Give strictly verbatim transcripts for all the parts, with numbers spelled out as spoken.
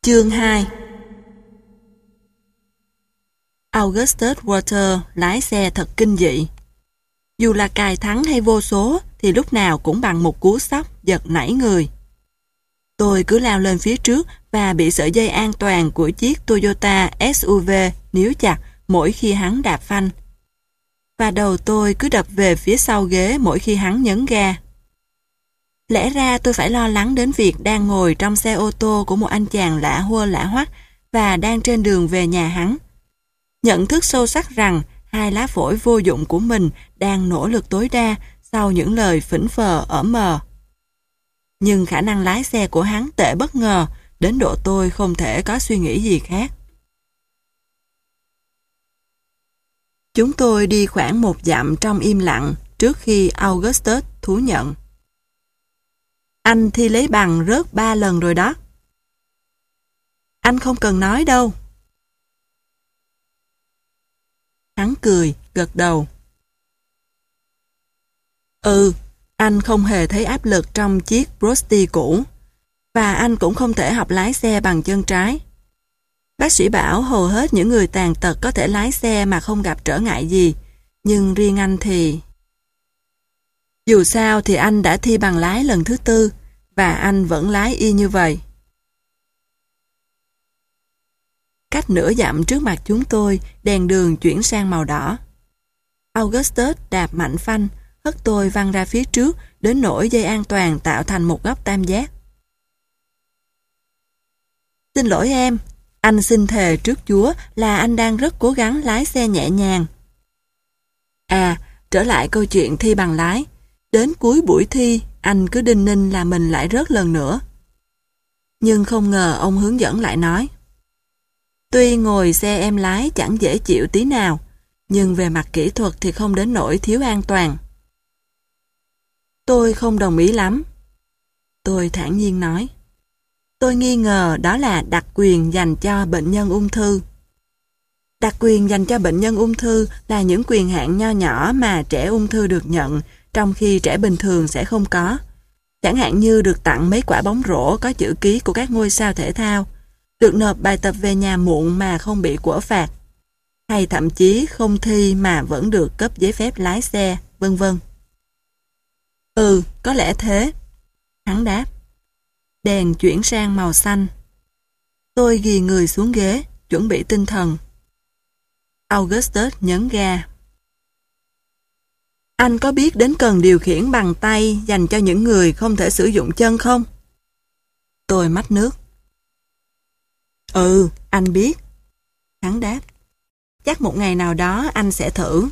Chương hai. Augustus Walter lái xe thật kinh dị. Dù là cài thắng hay vô số thì lúc nào cũng bằng một cú sốc giật nảy người. Tôi cứ lao lên phía trước và bị sợi dây an toàn của chiếc Toyota ét u vê níu chặt mỗi khi hắn đạp phanh. Và đầu tôi cứ đập về phía sau ghế mỗi khi hắn nhấn ga. Lẽ ra tôi phải lo lắng đến việc đang ngồi trong xe ô tô của một anh chàng lạ hua lạ hoắc và đang trên đường về nhà hắn. Nhận thức sâu sắc rằng hai lá phổi vô dụng của mình đang nỗ lực tối đa sau những lời phỉnh phờ ở mờ. Nhưng khả năng lái xe của hắn tệ bất ngờ đến độ tôi không thể có suy nghĩ gì khác. Chúng tôi đi khoảng một dặm trong im lặng trước khi Augustus thú nhận. Anh thi lấy bằng rớt ba lần rồi đó. Anh không cần nói đâu. Hắn cười, gật đầu. Ừ, anh không hề thấy áp lực trong chiếc Brosty cũ. Và anh cũng không thể học lái xe bằng chân trái. Bác sĩ bảo hầu hết những người tàn tật có thể lái xe mà không gặp trở ngại gì. Nhưng riêng anh thì... Dù sao thì anh đã thi bằng lái lần thứ tư, và anh vẫn lái y như vậy. Cách nửa dặm trước mặt chúng tôi, đèn đường chuyển sang màu đỏ. Augustus đạp mạnh phanh, hất tôi văng ra phía trước, đến nỗi dây an toàn tạo thành một góc tam giác. Xin lỗi em, anh xin thề trước Chúa là anh đang rất cố gắng lái xe nhẹ nhàng. À, trở lại câu chuyện thi bằng lái. Đến cuối buổi thi, anh cứ đinh ninh là mình lại rớt lần nữa. Nhưng không ngờ ông hướng dẫn lại nói. Tuy ngồi xe em lái chẳng dễ chịu tí nào, nhưng về mặt kỹ thuật thì không đến nỗi thiếu an toàn. Tôi không đồng ý lắm. Tôi thản nhiên nói. Tôi nghi ngờ đó là đặc quyền dành cho bệnh nhân ung thư. Đặc quyền dành cho bệnh nhân ung thư là những quyền hạn nho nhỏ mà trẻ ung thư được nhận, trong khi trẻ bình thường sẽ không có. Chẳng hạn như được tặng mấy quả bóng rổ có chữ ký của các ngôi sao thể thao, được nộp bài tập về nhà muộn mà không bị của phạt, hay thậm chí không thi mà vẫn được cấp giấy phép lái xe, vân vân. Ừ, có lẽ thế. Hắn đáp. Đèn chuyển sang màu xanh. Tôi ghì người xuống ghế, chuẩn bị tinh thần. Augustus nhấn ga. Anh có biết đến cần điều khiển bằng tay dành cho những người không thể sử dụng chân không? Tôi mách nước. Ừ, anh biết. Hắn đáp. Chắc một ngày nào đó anh sẽ thử.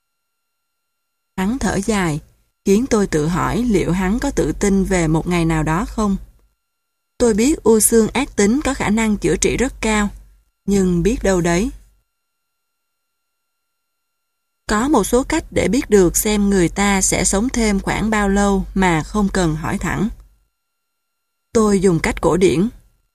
Hắn thở dài, khiến tôi tự hỏi liệu hắn có tự tin về một ngày nào đó không. Tôi biết u xương ác tính có khả năng chữa trị rất cao, nhưng biết đâu đấy. Có một số cách để biết được xem người ta sẽ sống thêm khoảng bao lâu mà không cần hỏi thẳng. Tôi dùng cách cổ điển.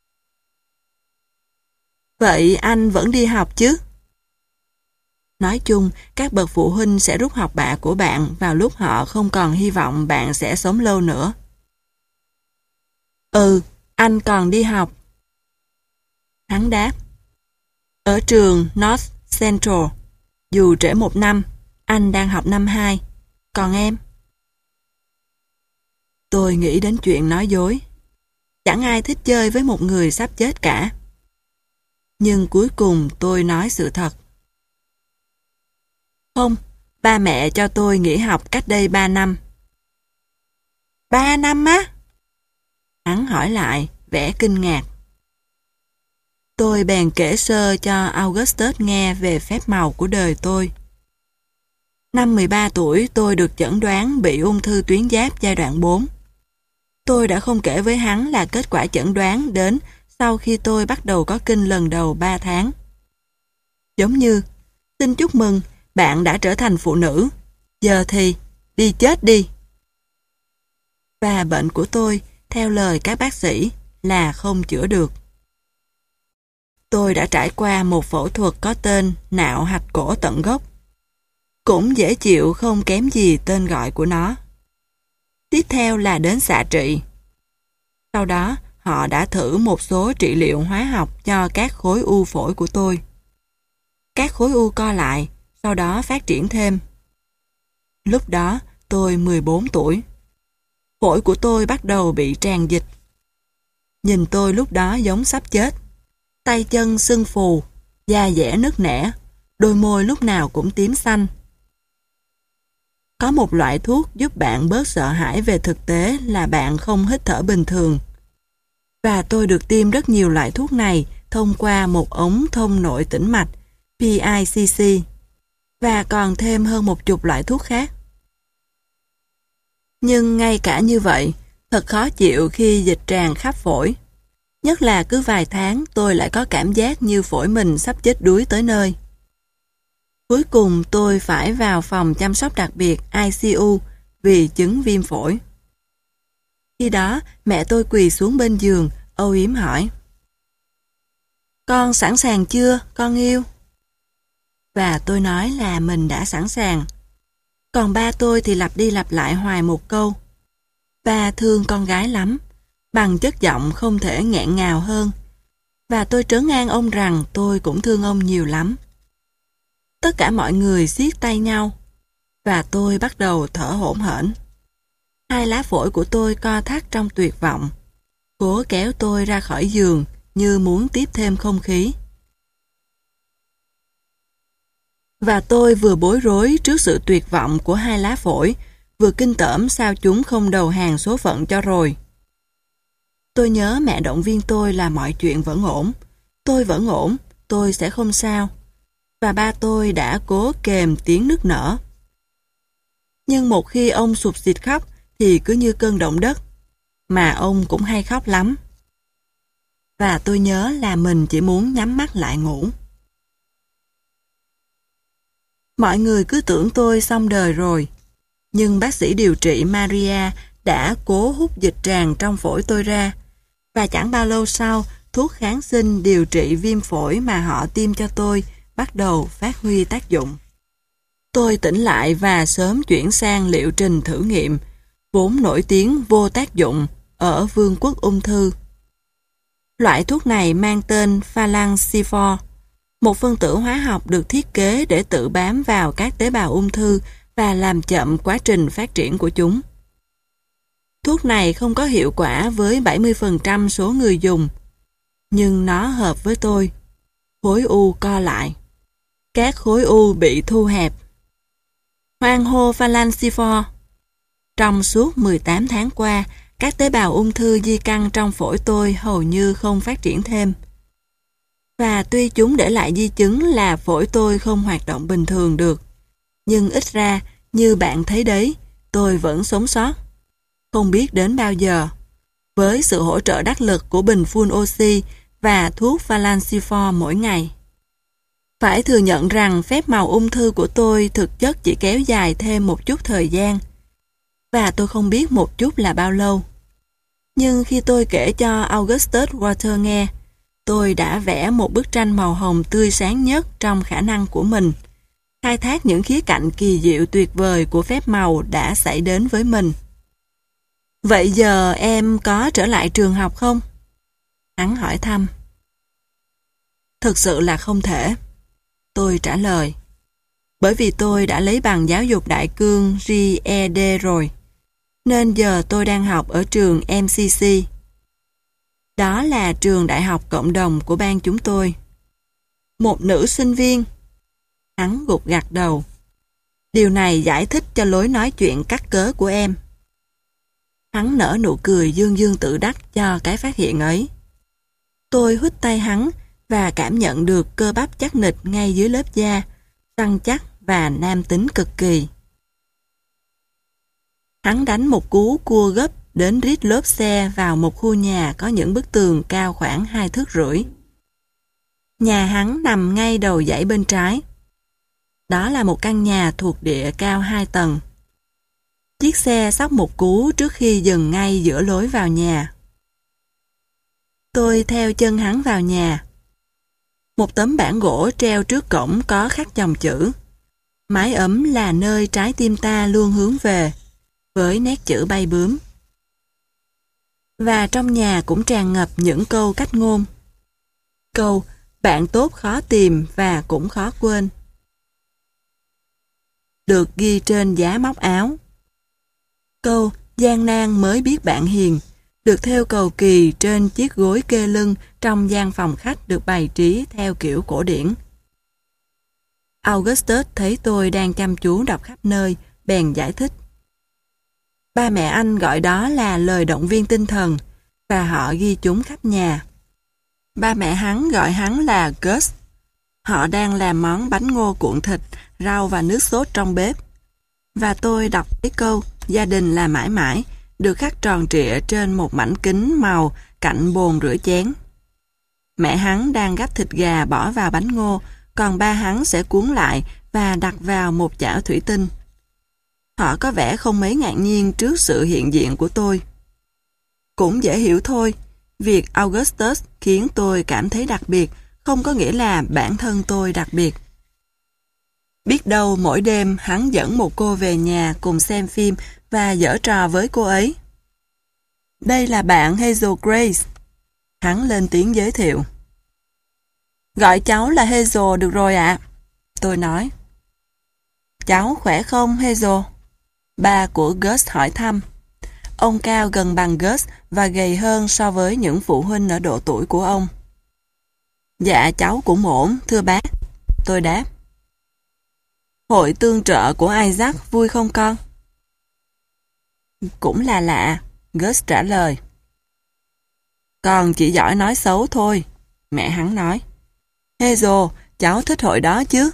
Vậy anh vẫn đi học chứ? Nói chung, các bậc phụ huynh sẽ rút học bạ của bạn vào lúc họ không còn hy vọng bạn sẽ sống lâu nữa. Ừ, anh còn đi học. Hắn đáp. Ở trường North Central. Dù trễ một năm, anh đang học năm hai. Còn em? Tôi nghĩ đến chuyện nói dối. Chẳng ai thích chơi với một người sắp chết cả. Nhưng cuối cùng tôi nói sự thật. Không, ba mẹ cho tôi nghỉ học cách đây ba năm. Ba năm á? Hắn hỏi lại, vẻ kinh ngạc. Tôi bèn kể sơ cho Augustus nghe về phép màu của đời tôi. Năm mười ba tuổi tôi được chẩn đoán bị ung thư tuyến giáp giai đoạn bốn. Tôi đã không kể với hắn là kết quả chẩn đoán đến sau khi tôi bắt đầu có kinh lần đầu ba tháng. Giống như, xin chúc mừng, bạn đã trở thành phụ nữ. Giờ thì, đi chết đi. Và bệnh của tôi, theo lời các bác sĩ, là không chữa được. Tôi đã trải qua một phẫu thuật có tên nạo hạch cổ tận gốc. Cũng dễ chịu không kém gì tên gọi của nó. Tiếp theo là đến xạ trị. Sau đó, họ đã thử một số trị liệu hóa học cho các khối u phổi của tôi. Các khối u co lại, sau đó phát triển thêm. Lúc đó, tôi mười bốn tuổi. Phổi của tôi bắt đầu bị tràn dịch. Nhìn tôi lúc đó giống sắp chết. Tay chân sưng phù, da dẻ nứt nẻ, đôi môi lúc nào cũng tím xanh. Có một loại thuốc giúp bạn bớt sợ hãi về thực tế là bạn không hít thở bình thường. Và tôi được tiêm rất nhiều loại thuốc này thông qua một ống thông nội tĩnh mạch, pê i xê xê, và còn thêm hơn một chục loại thuốc khác. Nhưng ngay cả như vậy, thật khó chịu khi dịch tràn khắp phổi. Nhất là cứ vài tháng tôi lại có cảm giác như phổi mình sắp chết đuối tới nơi. Cuối cùng tôi phải vào phòng chăm sóc đặc biệt i xê u vì chứng viêm phổi. Khi đó mẹ tôi quỳ xuống bên giường, âu yếm hỏi: "Con sẵn sàng chưa, con yêu?" Và tôi nói là mình đã sẵn sàng. Còn ba tôi thì lặp đi lặp lại hoài một câu: "Ba thương con gái lắm", bằng chất giọng không thể nghẹn ngào hơn. Và tôi trấn an ông rằng tôi cũng thương ông nhiều lắm. Tất cả mọi người siết tay nhau, và tôi bắt đầu thở hổn hển. Hai lá phổi của tôi co thắt trong tuyệt vọng, cố kéo tôi ra khỏi giường như muốn tiếp thêm không khí. Và tôi vừa bối rối trước sự tuyệt vọng của hai lá phổi, vừa kinh tởm sao chúng không đầu hàng số phận cho rồi. Tôi nhớ mẹ động viên tôi là mọi chuyện vẫn ổn. Tôi vẫn ổn, tôi sẽ không sao. Và ba tôi đã cố kềm tiếng nức nở. Nhưng một khi ông sụp sịt khóc thì cứ như cơn động đất, mà ông cũng hay khóc lắm. Và tôi nhớ là mình chỉ muốn nhắm mắt lại ngủ. Mọi người cứ tưởng tôi xong đời rồi, nhưng bác sĩ điều trị Maria đã cố hút dịch tràn trong phổi tôi ra, và chẳng bao lâu sau, thuốc kháng sinh điều trị viêm phổi mà họ tiêm cho tôi bắt đầu phát huy tác dụng. Tôi tỉnh lại và sớm chuyển sang liệu trình thử nghiệm, vốn nổi tiếng vô tác dụng ở vương quốc ung thư. Loại thuốc này mang tên Falanxifor, một phân tử hóa học được thiết kế để tự bám vào các tế bào ung thư và làm chậm quá trình phát triển của chúng. Thuốc này không có hiệu quả với bảy mươi phần trăm số người dùng, nhưng nó hợp với tôi. Khối u co lại. Các khối u bị thu hẹp. Hoan hô Falanxifor. Trong suốt mười tám tháng qua, các tế bào ung thư di căn trong phổi tôi hầu như không phát triển thêm. Và tuy chúng để lại di chứng là phổi tôi không hoạt động bình thường được, nhưng ít ra, như bạn thấy đấy, tôi vẫn sống sót. Không biết đến bao giờ. Với sự hỗ trợ đắc lực của bình phun oxy và thuốc Falanxifor mỗi ngày. Phải thừa nhận rằng phép màu ung thư của tôi thực chất chỉ kéo dài thêm một chút thời gian. Và tôi không biết một chút là bao lâu. Nhưng khi tôi kể cho Augustus Walter nghe, tôi đã vẽ một bức tranh màu hồng tươi sáng nhất trong khả năng của mình, khai thác những khía cạnh kỳ diệu tuyệt vời của phép màu đã xảy đến với mình. Vậy giờ em có trở lại trường học không? Hắn hỏi thăm. Thực sự là không thể. Tôi trả lời. Bởi vì tôi đã lấy bằng giáo dục đại cương G E D rồi, nên giờ tôi đang học ở trường M C C. Đó là trường đại học cộng đồng của bang chúng tôi. Một nữ sinh viên. Hắn gục gặt đầu. Điều này giải thích cho lối nói chuyện cắt cớ của em. Hắn nở nụ cười dương dương tự đắc cho cái phát hiện ấy. Tôi hít tay hắn và cảm nhận được cơ bắp chắc nịch ngay dưới lớp da, săn chắc và nam tính cực kỳ. Hắn đánh một cú cua gấp đến rít lốp xe vào một khu nhà có những bức tường cao khoảng hai thước rưỡi. Nhà hắn nằm ngay đầu dãy bên trái. Đó là một căn nhà thuộc địa cao hai tầng. Chiếc xe xóc một cú trước khi dừng ngay giữa lối vào nhà. Tôi theo chân hắn vào nhà. Một tấm bảng gỗ treo trước cổng có khắc dòng chữ: Mái ấm là nơi trái tim ta luôn hướng về, với nét chữ bay bướm. Và trong nhà cũng tràn ngập những câu cách ngôn. Câu bạn tốt khó tìm và cũng khó quên được ghi trên giá móc áo. Câu gian nan mới biết bạn hiền được thêu cầu kỳ trên chiếc gối kê lưng trong gian phòng khách được bày trí theo kiểu cổ điển. Augustus thấy tôi đang chăm chú đọc khắp nơi, bèn giải thích. Ba mẹ anh gọi đó là lời động viên tinh thần, và họ ghi chúng khắp nhà. Ba mẹ hắn gọi hắn là Gus. Họ đang làm món bánh ngô cuộn thịt, rau và nước sốt trong bếp. Và tôi đọc cái câu gia đình là mãi mãi được khắc tròn trịa trên một mảnh kính màu cạnh bồn rửa chén. Mẹ hắn đang gắp thịt gà bỏ vào bánh ngô, còn ba hắn sẽ cuốn lại và đặt vào một chảo thủy tinh. Họ có vẻ không mấy ngạc nhiên trước sự hiện diện của tôi. Cũng dễ hiểu thôi, việc Augustus khiến tôi cảm thấy đặc biệt không có nghĩa là bản thân tôi đặc biệt. Biết đâu mỗi đêm hắn dẫn một cô về nhà cùng xem phim và giở trò với cô ấy. Đây là bạn Hazel Grace. Hắn lên tiếng giới thiệu. Gọi cháu là Hazel được rồi ạ. Tôi nói. Cháu khỏe không Hazel? Ba của Gus hỏi thăm. Ông cao gần bằng Gus và gầy hơn so với những phụ huynh ở độ tuổi của ông. Dạ cháu cũng ổn, thưa bác. Tôi đáp. Hội tương trợ của Isaac vui không con? Cũng là lạ, Gus trả lời. Con chỉ giỏi nói xấu thôi, mẹ hắn nói. Hazel, cháu thích hội đó chứ?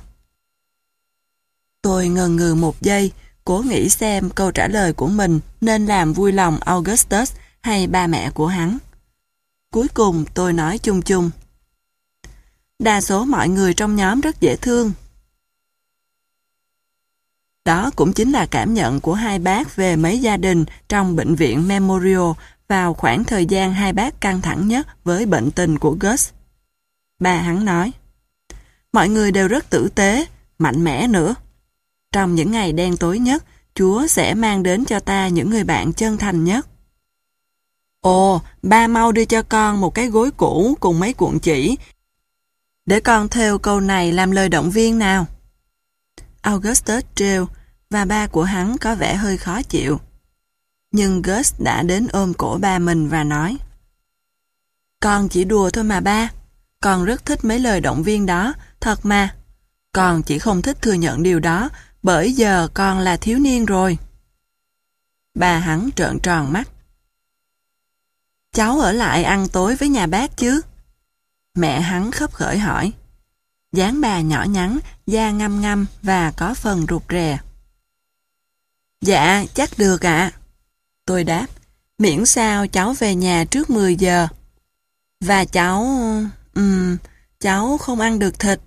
Tôi ngần ngừ một giây, cố nghĩ xem câu trả lời của mình nên làm vui lòng Augustus hay ba mẹ của hắn. Cuối cùng tôi nói chung chung. Đa số mọi người trong nhóm rất dễ thương. Đó cũng chính là cảm nhận của hai bác về mấy gia đình trong bệnh viện Memorial vào khoảng thời gian hai bác căng thẳng nhất với bệnh tình của Gus. Ba hắn nói, mọi người đều rất tử tế, mạnh mẽ nữa. Trong những ngày đen tối nhất, Chúa sẽ mang đến cho ta những người bạn chân thành nhất. Ồ, ba mau đưa cho con một cái gối cũ cùng mấy cuộn chỉ, để con thêu câu này làm lời động viên nào. Augustus trêu, và ba của hắn có vẻ hơi khó chịu. Nhưng Gus đã đến ôm cổ ba mình và nói, con chỉ đùa thôi mà ba, con rất thích mấy lời động viên đó, thật mà. Con chỉ không thích thừa nhận điều đó, bởi giờ con là thiếu niên rồi. Ba hắn trợn tròn mắt. Cháu ở lại ăn tối với nhà bác chứ? Mẹ hắn khấp khởi hỏi. Dáng bà nhỏ nhắn, da ngăm ngăm và có phần rụt rè. Dạ, chắc được ạ. Tôi đáp, miễn sao cháu về nhà trước mười giờ. Và cháu... Ừm, cháu không ăn được thịt.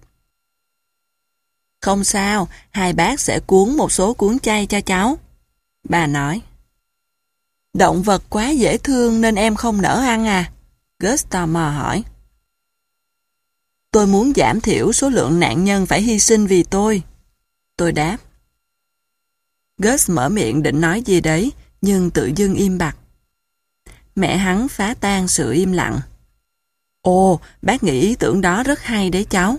Không sao, hai bác sẽ cuốn một số cuốn chay cho cháu. Bà nói. Động vật quá dễ thương nên em không nỡ ăn à? Gus tò mò hỏi. Tôi muốn giảm thiểu số lượng nạn nhân phải hy sinh vì tôi. Tôi đáp. Gus mở miệng định nói gì đấy, nhưng tự dưng im bặt. Mẹ hắn phá tan sự im lặng. Ồ, bác nghĩ ý tưởng đó rất hay đấy cháu.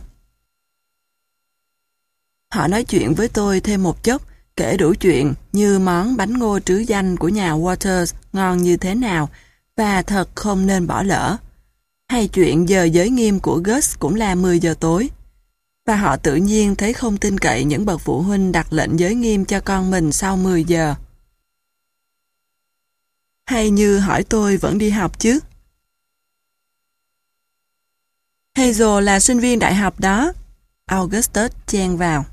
Họ nói chuyện với tôi thêm một chốc, kể đủ chuyện như món bánh ngô trứ danh của nhà Waters ngon như thế nào, và thật không nên bỏ lỡ. Hay chuyện giờ giới nghiêm của Gus cũng là mười giờ tối. Và họ tự nhiên thấy không tin cậy những bậc phụ huynh đặt lệnh giới nghiêm cho con mình sau mười giờ. Hay như hỏi tôi vẫn đi học chứ? Hazel là sinh viên đại học đó. Augustus chen vào.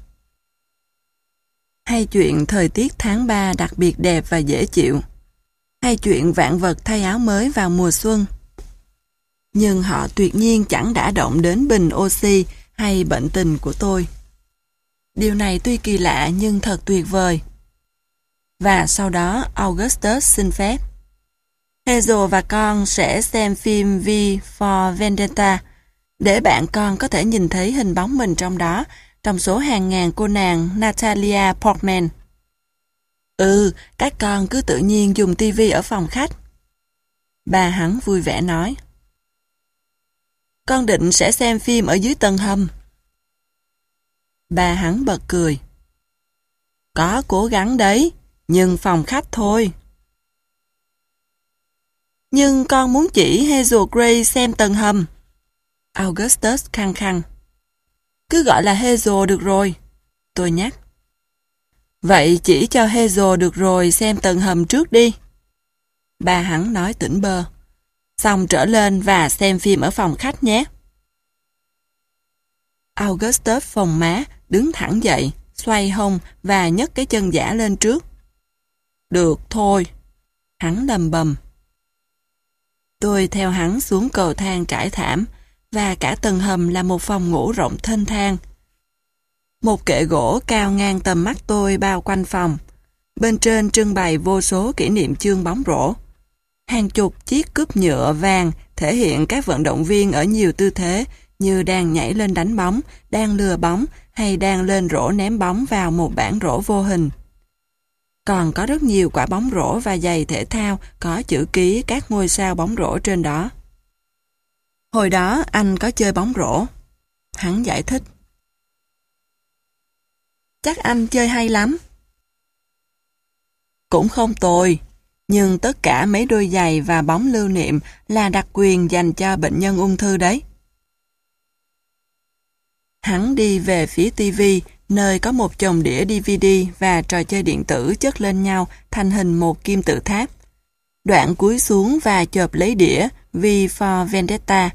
Hay chuyện thời tiết tháng ba đặc biệt đẹp và dễ chịu. Hay chuyện vạn vật thay áo mới vào mùa xuân. Nhưng họ tuyệt nhiên chẳng đã động đến bình oxy hay bệnh tình của tôi. Điều này tuy kỳ lạ nhưng thật tuyệt vời. Và sau đó Augustus xin phép. Hazel và con sẽ xem phim V for Vendetta, để bạn con có thể nhìn thấy hình bóng mình trong đó, trong số hàng ngàn cô nàng Natalia Portman. Ừ, các con cứ tự nhiên dùng tivi ở phòng khách. Ba hắn vui vẻ nói. Con định sẽ xem phim ở dưới tầng hầm. Ba hắn bật cười. Có cố gắng đấy, nhưng phòng khách thôi. Nhưng con muốn chỉ Hazel Gray xem tầng hầm. Augustus khăng khăng. Cứ gọi là Hazel được rồi. Tôi nhắc. Vậy chỉ cho Hazel được rồi xem tầng hầm trước đi. Ba hắn nói tỉnh bơ. Xong trở lên và xem phim ở phòng khách nhé. Augustus phồng má, đứng thẳng dậy, xoay hông và nhấc cái chân giả lên trước. Được thôi. Hắn lầm bầm. Tôi theo hắn xuống cầu thang trải thảm, và cả tầng hầm là một phòng ngủ rộng thênh thang. Một kệ gỗ cao ngang tầm mắt tôi bao quanh phòng. Bên trên trưng bày vô số kỷ niệm chương bóng rổ. Hàng chục chiếc cúp nhựa vàng thể hiện các vận động viên ở nhiều tư thế như đang nhảy lên đánh bóng, đang lừa bóng hay đang lên rổ ném bóng vào một bảng rổ vô hình. Còn có rất nhiều quả bóng rổ và giày thể thao có chữ ký các ngôi sao bóng rổ trên đó. Hồi đó anh có chơi bóng rổ. Hắn giải thích. Chắc anh chơi hay lắm. Cũng không tồi, nhưng tất cả mấy đôi giày và bóng lưu niệm là đặc quyền dành cho bệnh nhân ung thư đấy. Hắn đi về phía tivi, nơi có một chồng đĩa đê vê đê và trò chơi điện tử chất lên nhau thành hình một kim tự tháp. Đoạn cúi xuống và chộp lấy đĩa V for Vendetta.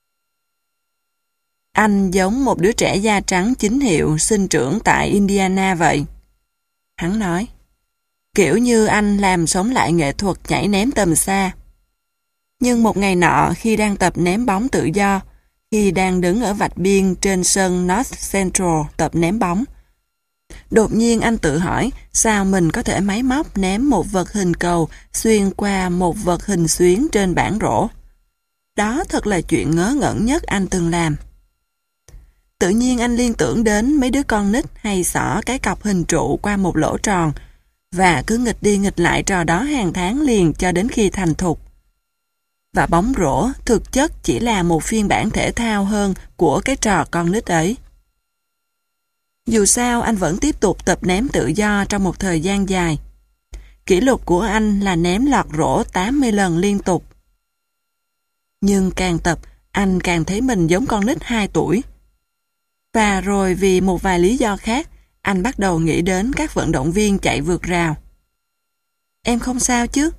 Anh giống một đứa trẻ da trắng chính hiệu sinh trưởng tại Indiana vậy. Hắn nói. Kiểu như anh làm sống lại nghệ thuật nhảy ném tầm xa. Nhưng một ngày nọ khi đang tập ném bóng tự do, khi đang đứng ở vạch biên trên sân North Central tập ném bóng, đột nhiên anh tự hỏi sao mình có thể máy móc ném một vật hình cầu xuyên qua một vật hình xuyến trên bảng rổ. Đó thật là chuyện ngớ ngẩn nhất anh từng làm. Tự nhiên anh liên tưởng đến mấy đứa con nít hay xỏ cái cọc hình trụ qua một lỗ tròn và cứ nghịch đi nghịch lại trò đó hàng tháng liền cho đến khi thành thục. Và bóng rổ thực chất chỉ là một phiên bản thể thao hơn của cái trò con nít ấy. Dù sao anh vẫn tiếp tục tập ném tự do trong một thời gian dài. Kỷ lục của anh là ném lọt rổ tám mươi lần liên tục. Nhưng càng tập, anh càng thấy mình giống con nít hai tuổi. Và rồi vì một vài lý do khác, anh bắt đầu nghĩ đến các vận động viên chạy vượt rào. Em không sao chứ?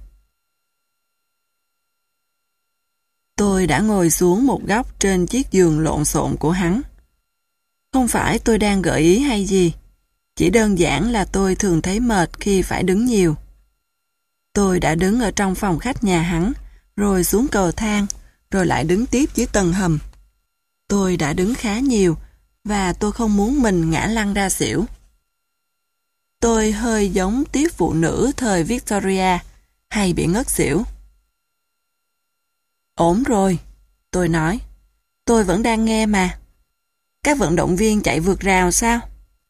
Tôi đã ngồi xuống một góc trên chiếc giường lộn xộn của hắn. Không phải tôi đang gợi ý hay gì, chỉ đơn giản là tôi thường thấy mệt khi phải đứng nhiều. Tôi đã đứng ở trong phòng khách nhà hắn, rồi xuống cầu thang, rồi lại đứng tiếp dưới tầng hầm. Tôi đã đứng khá nhiều, và tôi không muốn mình ngã lăn ra xỉu. Tôi hơi giống tiếp phụ nữ thời Victoria, hay bị ngất xỉu. Ổn rồi, tôi nói. Tôi vẫn đang nghe mà. Các vận động viên chạy vượt rào sao?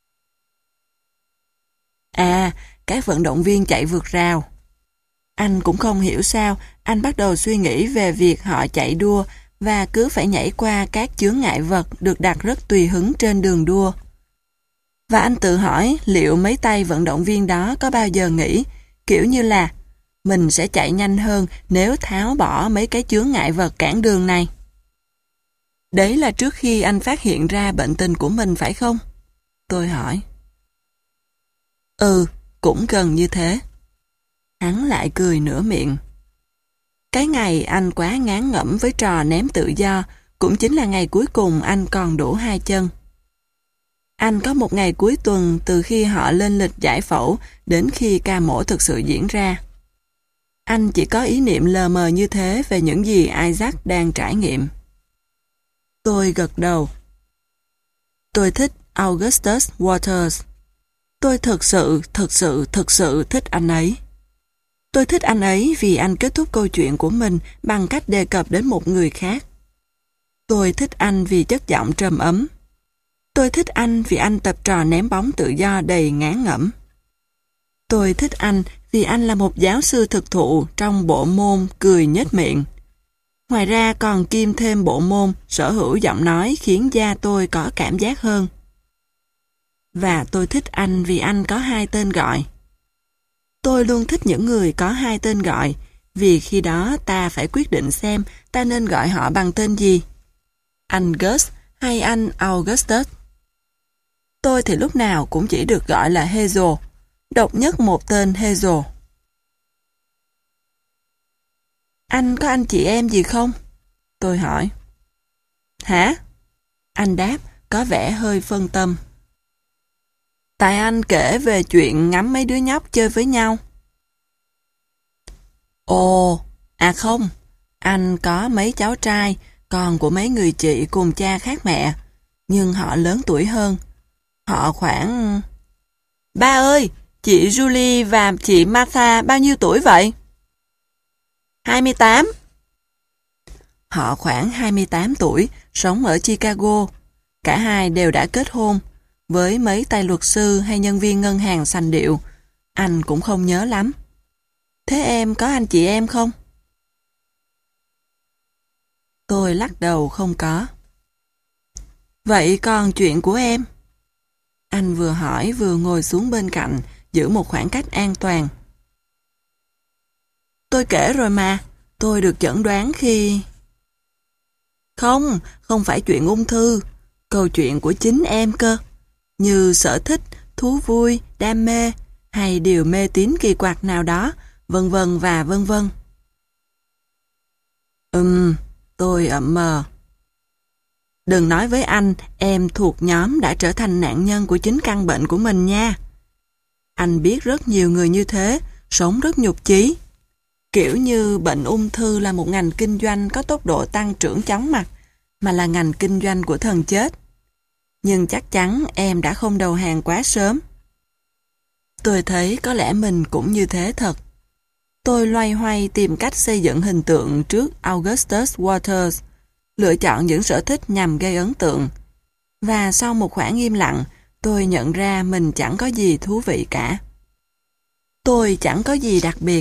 À, các vận động viên chạy vượt rào. Anh cũng không hiểu sao, anh bắt đầu suy nghĩ về việc họ chạy đua và cứ phải nhảy qua các chướng ngại vật được đặt rất tùy hứng trên đường đua. Và anh tự hỏi liệu mấy tay vận động viên đó có bao giờ nghĩ, kiểu như là mình sẽ chạy nhanh hơn nếu tháo bỏ mấy cái chướng ngại vật cản đường này. Đấy là trước khi anh phát hiện ra bệnh tình của mình phải không? Tôi hỏi. Ừ, cũng gần như thế. Hắn lại cười nửa miệng. Cái ngày anh quá ngán ngẩm với trò ném tự do cũng chính là ngày cuối cùng anh còn đủ hai chân. Anh có một ngày cuối tuần từ khi họ lên lịch giải phẫu đến khi ca mổ thực sự diễn ra. Anh chỉ có ý niệm lờ mờ như thế về những gì Isaac đang trải nghiệm. Tôi gật đầu. Tôi thích Augustus Waters. Tôi thực sự, thực sự, thực sự thích anh ấy. Tôi thích anh ấy vì anh kết thúc câu chuyện của mình bằng cách đề cập đến một người khác. Tôi thích anh vì chất giọng trầm ấm. Tôi thích anh vì anh tập trò ném bóng tự do đầy ngán ngẩm. Tôi thích anh vì anh là một giáo sư thực thụ trong bộ môn cười nhếch miệng. Ngoài ra còn kiêm thêm bộ môn sở hữu giọng nói khiến da tôi có cảm giác hơn. Và tôi thích anh vì anh có hai tên gọi. Tôi luôn thích những người có hai tên gọi, vì khi đó ta phải quyết định xem ta nên gọi họ bằng tên gì. Anh Gus hay anh Augustus. Tôi thì lúc nào cũng chỉ được gọi là Hazel, độc nhất một tên Hazel. Anh có anh chị em gì không? Tôi hỏi. Hả? Anh đáp, có vẻ hơi phân tâm. Tại anh kể về chuyện ngắm mấy đứa nhóc chơi với nhau. Ồ, à không, anh có mấy cháu trai, con của mấy người chị cùng cha khác mẹ, nhưng họ lớn tuổi hơn. Họ khoảng... Ba ơi, chị Julie và chị Martha bao nhiêu tuổi vậy? hai mươi tám. Họ khoảng hai mươi tám tuổi, sống ở Chicago. Cả hai đều đã kết hôn, với mấy tay luật sư hay nhân viên ngân hàng sành điệu. Anh cũng không nhớ lắm. Thế em có anh chị em không? Tôi lắc đầu không có. Vậy còn chuyện của em? Anh vừa hỏi vừa ngồi xuống bên cạnh, giữ một khoảng cách an toàn. Tôi kể rồi mà, tôi được chẩn đoán khi... Không, không phải chuyện ung thư, câu chuyện của chính em cơ. Như sở thích, thú vui, đam mê, hay điều mê tín kỳ quặc nào đó, vân vân và vân vân. Ừm, tôi ậm mờ. Đừng nói với anh em thuộc nhóm đã trở thành nạn nhân của chính căn bệnh của mình nha. Anh biết rất nhiều người như thế, sống rất nhục chí. Kiểu như bệnh ung thư là một ngành kinh doanh có tốc độ tăng trưởng chóng mặt, mà là ngành kinh doanh của thần chết. Nhưng chắc chắn em đã không đầu hàng quá sớm. Tôi thấy có lẽ mình cũng như thế thật. Tôi loay hoay tìm cách xây dựng hình tượng trước Augustus Waters, lựa chọn những sở thích nhằm gây ấn tượng. Và sau một khoảng im lặng, tôi nhận ra mình chẳng có gì thú vị cả. Tôi chẳng có gì đặc biệt.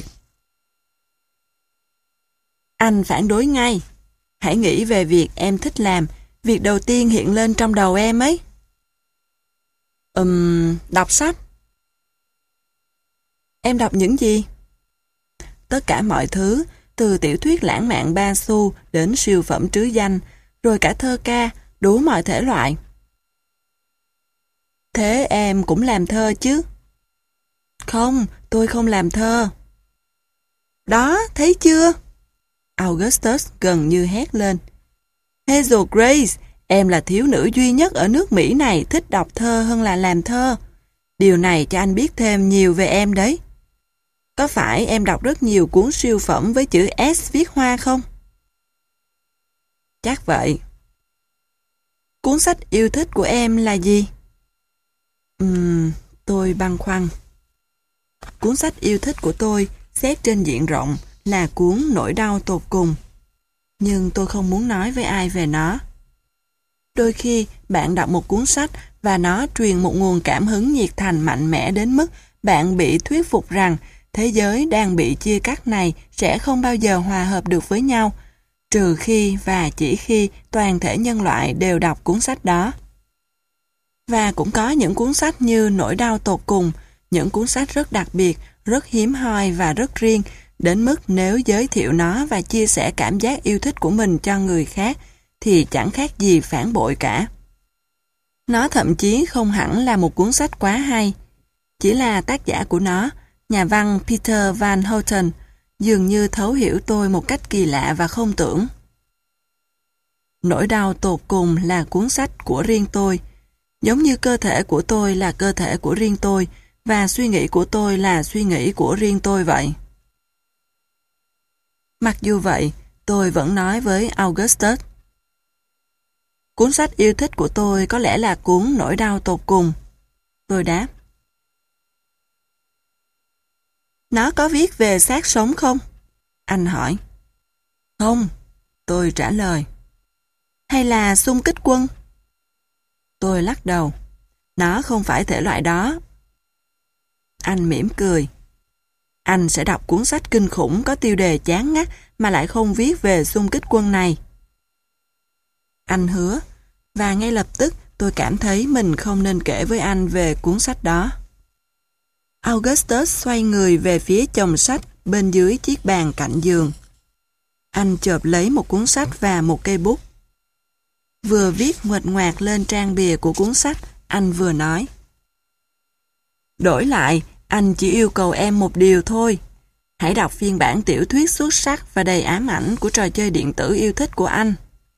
Anh phản đối ngay. Hãy nghĩ về việc em thích làm, việc đầu tiên hiện lên trong đầu em ấy. Ừm, um, đọc sách. Em đọc những gì? Tất cả mọi thứ, từ tiểu thuyết lãng mạn ba xu đến siêu phẩm trứ danh, rồi cả thơ ca, đủ mọi thể loại. Thế em cũng làm thơ chứ? Không, tôi không làm thơ. Đó, thấy chưa? Augustus gần như hét lên. Hazel Grace, em là thiếu nữ duy nhất ở nước Mỹ này thích đọc thơ hơn là làm thơ. Điều này cho anh biết thêm nhiều về em đấy. Có phải em đọc rất nhiều cuốn siêu phẩm với chữ S viết hoa không? Chắc vậy. Cuốn sách yêu thích của em là gì? Ừm, tôi băn khoăn. Cuốn sách yêu thích của tôi, xét trên diện rộng, là cuốn Nỗi đau tột cùng. Nhưng tôi không muốn nói với ai về nó. Đôi khi bạn đọc một cuốn sách và nó truyền một nguồn cảm hứng nhiệt thành mạnh mẽ đến mức bạn bị thuyết phục rằng thế giới đang bị chia cắt này sẽ không bao giờ hòa hợp được với nhau, trừ khi và chỉ khi toàn thể nhân loại đều đọc cuốn sách đó. Và cũng có những cuốn sách như Nỗi đau tột cùng, những cuốn sách rất đặc biệt, rất hiếm hoi và rất riêng, đến mức nếu giới thiệu nó và chia sẻ cảm giác yêu thích của mình cho người khác, thì chẳng khác gì phản bội cả. Nó thậm chí không hẳn là một cuốn sách quá hay. Chỉ là tác giả của nó, nhà văn Peter Van Houten, dường như thấu hiểu tôi một cách kỳ lạ và không tưởng. Nỗi đau tột cùng là cuốn sách của riêng tôi, giống như cơ thể của tôi là cơ thể của riêng tôi, và suy nghĩ của tôi là suy nghĩ của riêng tôi vậy. Mặc dù vậy, tôi vẫn nói với Augustus. Cuốn sách yêu thích của tôi có lẽ là cuốn Nỗi đau tột cùng. Tôi đáp. Nó có viết về xác sống không? Anh hỏi. Không, tôi trả lời. Hay là xung kích quân? Tôi lắc đầu. Nó không phải thể loại đó. Anh mỉm cười. Anh sẽ đọc cuốn sách kinh khủng có tiêu đề chán ngắt mà lại không viết về xung kích quân này. Anh hứa, và ngay lập tức tôi cảm thấy mình không nên kể với anh về cuốn sách đó. Augustus xoay người về phía chồng sách bên dưới chiếc bàn cạnh giường. Anh chộp lấy một cuốn sách và một cây bút. Vừa viết nguệch ngoạc lên trang bìa của cuốn sách, anh vừa nói. Đổi lại, anh chỉ yêu cầu em một điều thôi. Hãy đọc phiên bản tiểu thuyết xuất sắc và đầy ám ảnh của trò chơi điện tử yêu thích của anh.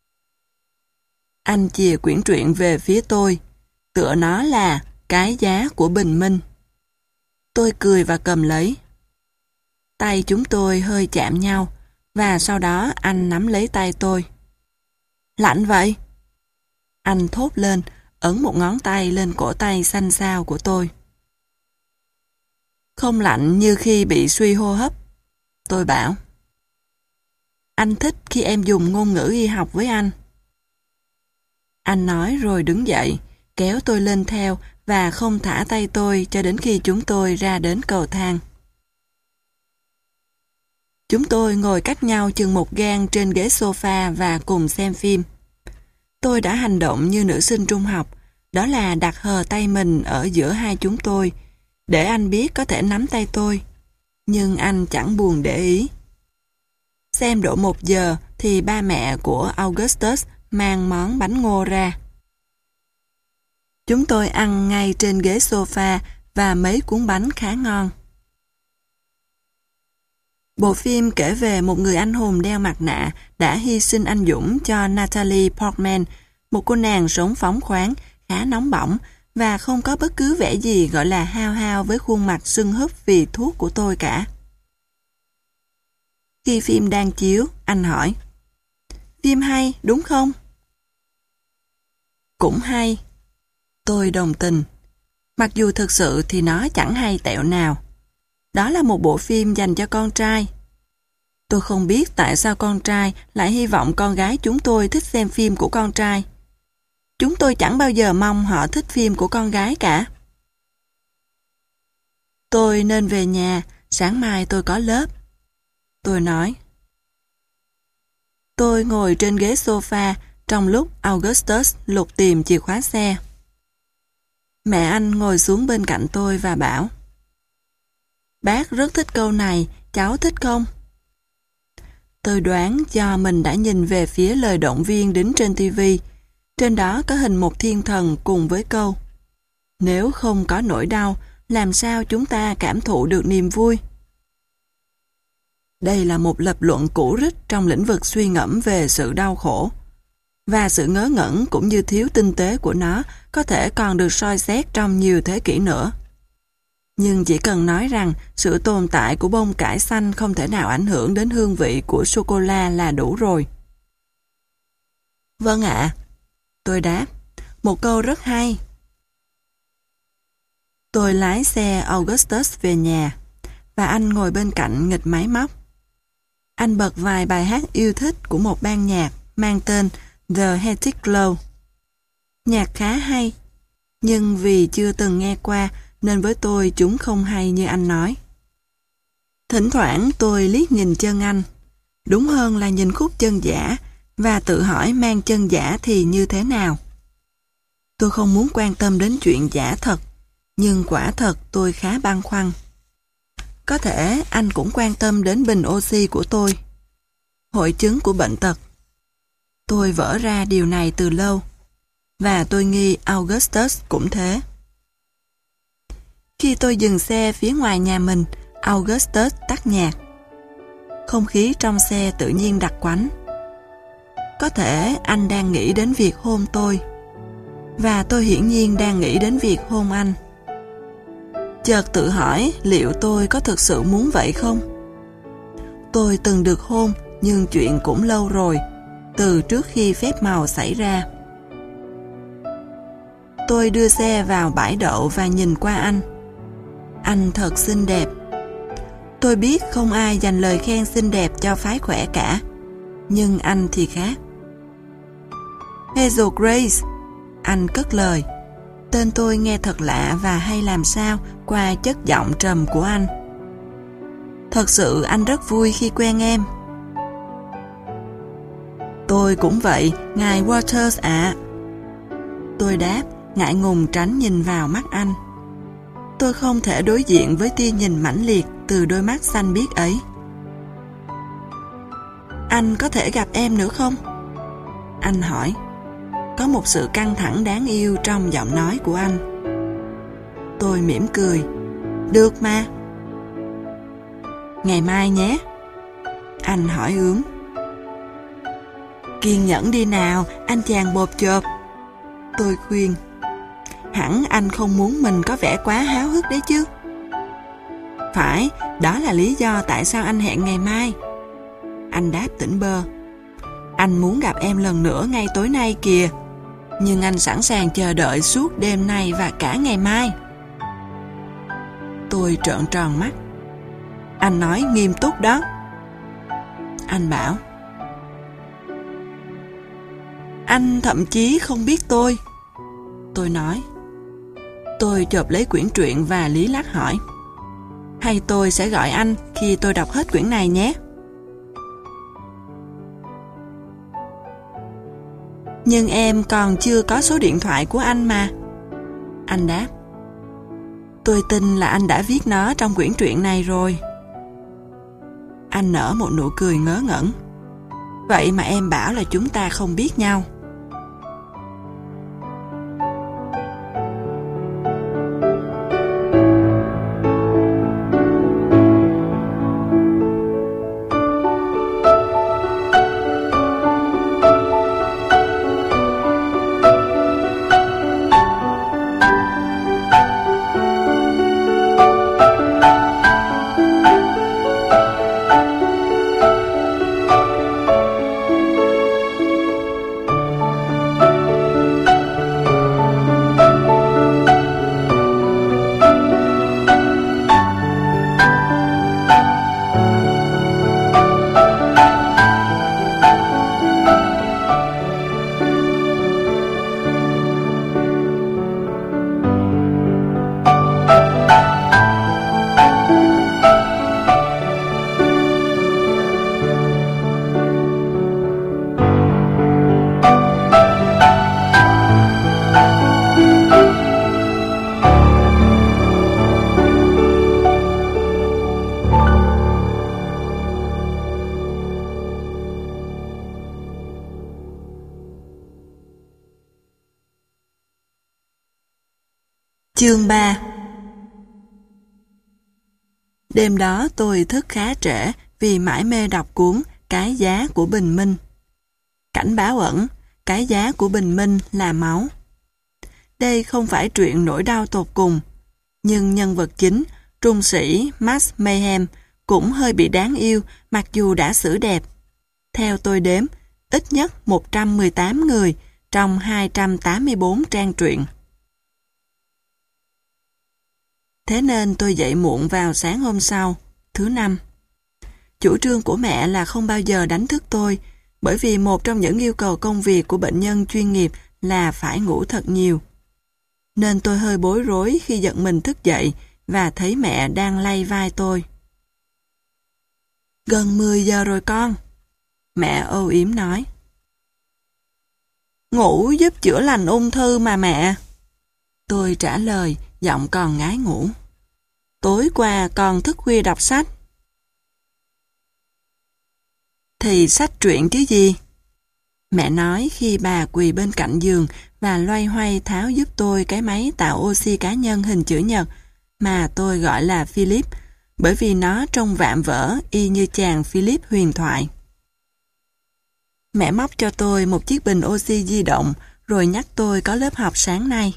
Anh chìa quyển truyện về phía tôi, tựa nó là Cái giá của bình minh. Tôi cười và cầm lấy. Tay chúng tôi hơi chạm nhau, và sau đó anh nắm lấy tay tôi. Lạnh vậy? Anh thốt lên, ấn một ngón tay lên cổ tay xanh xao của tôi. Không lạnh như khi bị suy hô hấp, tôi bảo. Anh thích khi em dùng ngôn ngữ y học với anh. Anh nói rồi đứng dậy, kéo tôi lên theo và không thả tay tôi cho đến khi chúng tôi ra đến cầu thang. Chúng tôi ngồi cách nhau chừng một gang trên ghế sofa và cùng xem phim. Tôi đã hành động như nữ sinh trung học, đó là đặt hờ tay mình ở giữa hai chúng tôi, để anh biết có thể nắm tay tôi. Nhưng anh chẳng buồn để ý. Xem độ một giờ thì ba mẹ của Augustus mang món bánh ngô ra. Chúng tôi ăn ngay trên ghế sofa và mấy cuốn bánh khá ngon. Bộ phim kể về một người anh hùng đeo mặt nạ đã hy sinh anh dũng cho Natalie Portman, một cô nàng sống phóng khoáng, khá nóng bỏng và không có bất cứ vẻ gì gọi là hao hao với khuôn mặt sưng húp vì thuốc của tôi cả. Khi phim đang chiếu, anh hỏi, phim hay, đúng không? Cũng hay. Tôi đồng tình. Mặc dù thực sự thì nó chẳng hay tẹo nào. Đó là một bộ phim dành cho con trai. Tôi không biết tại sao con trai lại hy vọng con gái chúng tôi thích xem phim của con trai. Chúng tôi chẳng bao giờ mong họ thích phim của con gái cả. Tôi nên về nhà, sáng mai tôi có lớp. Tôi nói. Tôi ngồi trên ghế sofa trong lúc Augustus lục tìm chìa khóa xe. Mẹ anh ngồi xuống bên cạnh tôi và bảo, bác rất thích câu này, cháu thích không? Tôi đoán do mình đã nhìn về phía lời động viên đính trên tivi. Trên đó có hình một thiên thần cùng với câu, nếu không có nỗi đau, làm sao chúng ta cảm thụ được niềm vui? Đây là một lập luận cũ rích trong lĩnh vực suy ngẫm về sự đau khổ. Và sự ngớ ngẩn cũng như thiếu tinh tế của nó có thể còn được soi xét trong nhiều thế kỷ nữa. Nhưng chỉ cần nói rằng sự tồn tại của bông cải xanh không thể nào ảnh hưởng đến hương vị của sô-cô-la là đủ rồi. Vâng ạ. Tôi đáp. Một câu rất hay. Tôi lái xe Augustus về nhà và anh ngồi bên cạnh nghịch máy móc. Anh bật vài bài hát yêu thích của một ban nhạc mang tên The Hectic Glow. Nhạc khá hay, nhưng vì chưa từng nghe qua nên với tôi chúng không hay như anh nói. Thỉnh thoảng tôi liếc nhìn chân anh, đúng hơn là nhìn khúc chân giả và tự hỏi mang chân giả thì như thế nào. Tôi không muốn quan tâm đến chuyện giả thật, nhưng quả thật tôi khá băn khoăn. Có thể anh cũng quan tâm đến bình oxy của tôi. Hội chứng của bệnh tật. Tôi vỡ ra điều này từ lâu, và tôi nghi Augustus cũng thế. Khi tôi dừng xe phía ngoài nhà mình, Augustus tắt nhạc. Không khí trong xe tự nhiên đặc quánh. Có thể anh đang nghĩ đến việc hôn tôi, và tôi hiển nhiên đang nghĩ đến việc hôn anh. Chợt tự hỏi liệu tôi có thực sự muốn vậy không? Tôi từng được hôn, nhưng chuyện cũng lâu rồi, từ trước khi phép màu xảy ra. Tôi đưa xe vào bãi đậu và nhìn qua anh. Anh thật xinh đẹp. Tôi biết không ai dành lời khen xinh đẹp cho phái khỏe cả, nhưng anh thì khác. Hazel Grace, anh cất lời. Tên tôi nghe thật lạ và hay làm sao qua chất giọng trầm của anh. Thật sự anh rất vui khi quen em. Tôi cũng vậy, ngài Waters ạ. Tôi đáp, ngại ngùng tránh nhìn vào mắt anh. Tôi không thể đối diện với tia nhìn mãnh liệt từ đôi mắt xanh biếc ấy. Anh có thể gặp em nữa không? Anh hỏi. Có một sự căng thẳng đáng yêu trong giọng nói của anh. Tôi mỉm cười. Được mà. Ngày mai nhé. Anh hỏi ướm. Kiên nhẫn đi nào, anh chàng bộp chộp. Tôi khuyên. Hẳn anh không muốn mình có vẻ quá háo hức đấy chứ. Phải, đó là lý do tại sao anh hẹn ngày mai. Anh đáp tỉnh bơ. Anh muốn gặp em lần nữa ngay tối nay kìa. Nhưng anh sẵn sàng chờ đợi suốt đêm nay và cả ngày mai. Tôi trợn tròn mắt. Anh nói nghiêm túc đó. Anh bảo. Anh thậm chí không biết tôi. Tôi nói. Tôi chộp lấy quyển truyện và lý lắc hỏi. Hay tôi sẽ gọi anh khi tôi đọc hết quyển này nhé. Nhưng em còn chưa có số điện thoại của anh mà. Anh đáp. Tôi tin là anh đã viết nó trong quyển truyện này rồi. Anh nở một nụ cười ngớ ngẩn. Vậy mà em bảo là chúng ta không biết nhau. Chương ba. Đêm đó tôi thức khá trễ vì mải mê đọc cuốn Cái giá của bình minh. Cảnh báo ẩn, cái giá của bình minh là máu. Đây không phải truyện nỗi đau tột cùng, nhưng nhân vật chính, trung sĩ Max Mayhem cũng hơi bị đáng yêu mặc dù đã xử đẹp. Theo tôi đếm, ít nhất một trăm mười tám người trong hai trăm tám mươi bốn trang truyện. Thế nên tôi dậy muộn vào sáng hôm sau, thứ năm. Chủ trương của mẹ là không bao giờ đánh thức tôi, bởi vì một trong những yêu cầu công việc của bệnh nhân chuyên nghiệp là phải ngủ thật nhiều. Nên tôi hơi bối rối khi giật mình thức dậy và thấy mẹ đang lay vai tôi. Gần mười giờ rồi con. Mẹ âu yếm nói. Ngủ giúp chữa lành ung thư mà mẹ. Tôi trả lời, giọng còn ngái ngủ. Tối qua con thức khuya đọc sách. Thì sách truyện chứ gì? Mẹ nói khi bà quỳ bên cạnh giường và loay hoay tháo giúp tôi cái máy tạo oxy cá nhân hình chữ nhật mà tôi gọi là Philip, bởi vì nó trông vạm vỡ y như chàng Philip huyền thoại. Mẹ móc cho tôi một chiếc bình oxy di động rồi nhắc tôi có lớp học sáng nay.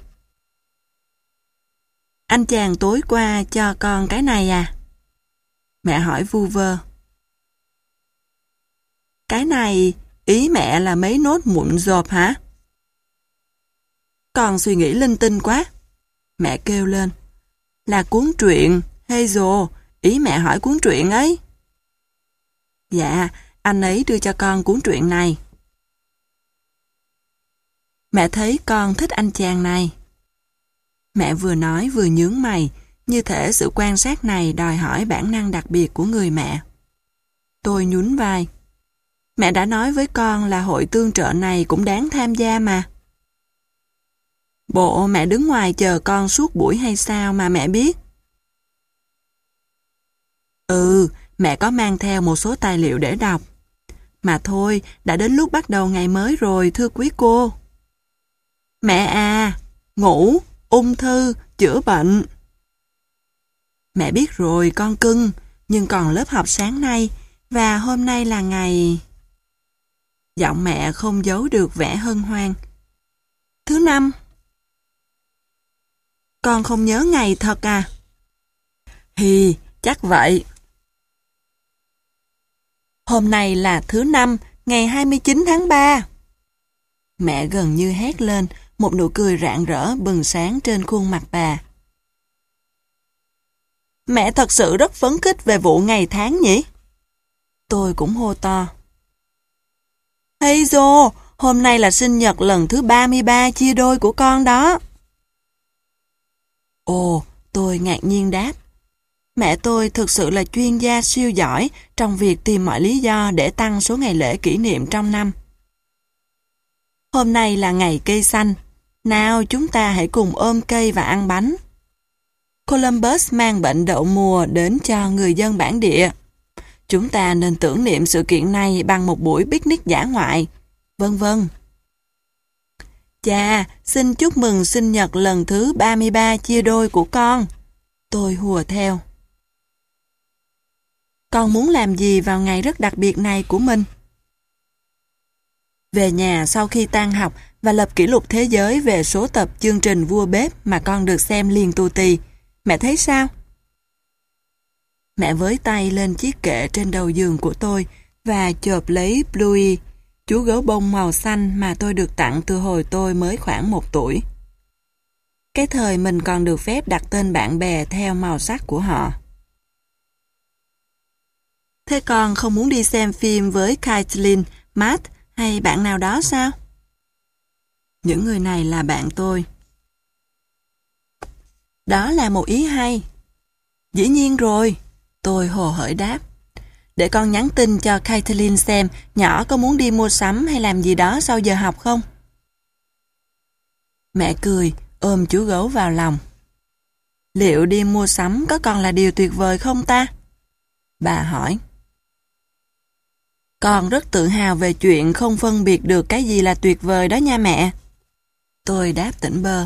Anh chàng tối qua cho con cái này à? Mẹ hỏi vu vơ. Cái này, ý mẹ là mấy nốt mụn rộp hả? Con suy nghĩ linh tinh quá. Mẹ kêu lên. Là cuốn truyện, Hazel, ý mẹ hỏi cuốn truyện ấy. Dạ, anh ấy đưa cho con cuốn truyện này. Mẹ thấy con thích anh chàng này. Mẹ vừa nói vừa nhướng mày, như thể sự quan sát này đòi hỏi bản năng đặc biệt của người mẹ. Tôi nhún vai. Mẹ đã nói với con là hội tương trợ này cũng đáng tham gia mà. Bộ mẹ đứng ngoài chờ con suốt buổi hay sao mà mẹ biết? Ừ, mẹ có mang theo một số tài liệu để đọc. Mà thôi, đã đến lúc bắt đầu ngày mới rồi, thưa quý cô. Mẹ à, ngủ, ung thư, chữa bệnh. Mẹ biết rồi con cưng, nhưng còn lớp học sáng nay, và hôm nay là ngày... Giọng mẹ không giấu được vẻ hân hoan. Thứ năm. Con không nhớ ngày thật à? Hì, chắc vậy. Hôm nay là thứ năm, ngày hai mươi chín tháng ba. Mẹ gần như hét lên, một nụ cười rạng rỡ bừng sáng trên khuôn mặt bà. Mẹ thật sự rất phấn khích về vụ ngày tháng nhỉ? Tôi cũng hô to. Hazel, hôm nay là sinh nhật lần thứ ba mươi ba chia đôi của con đó. Ồ, tôi ngạc nhiên đáp. Mẹ tôi thực sự là chuyên gia siêu giỏi trong việc tìm mọi lý do để tăng số ngày lễ kỷ niệm trong năm. Hôm nay là ngày cây xanh. Nào chúng ta hãy cùng ôm cây và ăn bánh. Columbus mang bệnh đậu mùa đến cho người dân bản địa. Chúng ta nên tưởng niệm sự kiện này bằng một buổi picnic dã ngoại, vân vân. Chà, xin chúc mừng sinh nhật lần thứ ba mươi ba chia đôi của con. Tôi hùa theo. Con muốn làm gì vào ngày rất đặc biệt này của mình? Về nhà sau khi tan học và lập kỷ lục thế giới về số tập chương trình Vua Bếp mà con được xem liền tù tì. Mẹ thấy sao? Mẹ với tay lên chiếc kệ trên đầu giường của tôi và chộp lấy Bluey, chú gấu bông màu xanh mà tôi được tặng từ hồi tôi mới khoảng một tuổi. Cái thời mình còn được phép đặt tên bạn bè theo màu sắc của họ. Thế con không muốn đi xem phim với Caitlin, Matt hay bạn nào đó sao? Những người này là bạn tôi. Đó là một ý hay. Dĩ nhiên rồi, tôi hồ hởi đáp. Để con nhắn tin cho Caitlin xem nhỏ có muốn đi mua sắm hay làm gì đó sau giờ học không? Mẹ cười, ôm chú gấu vào lòng. Liệu đi mua sắm có còn là điều tuyệt vời không ta? Bà hỏi. Con rất tự hào về chuyện không phân biệt được cái gì là tuyệt vời đó nha mẹ. Tôi đáp tỉnh bơ.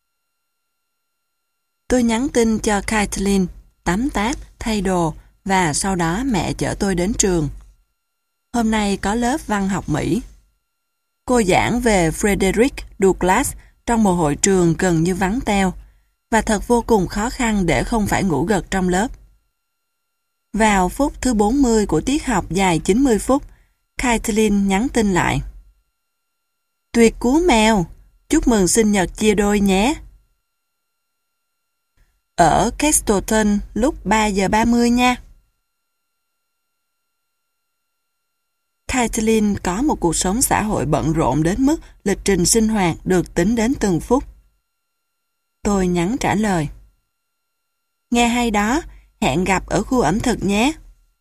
Tôi nhắn tin cho Caitlin, tắm táp, thay đồ và sau đó mẹ chở tôi đến trường. Hôm nay có lớp văn học Mỹ. Cô giảng về Frederick Douglass trong một hội trường gần như vắng teo và thật vô cùng khó khăn để không phải ngủ gật trong lớp. Vào phút thứ bốn mươi của tiết học dài chín mươi phút, Caitlin nhắn tin lại. Tuyệt cú mèo, chúc mừng sinh nhật chia đôi nhé. Ở Castleton lúc ba giờ ba mươi nha. Caitlin có một cuộc sống xã hội bận rộn đến mức lịch trình sinh hoạt được tính đến từng phút. Tôi nhắn trả lời. Nghe hay đó, hẹn gặp ở khu ẩm thực nhé.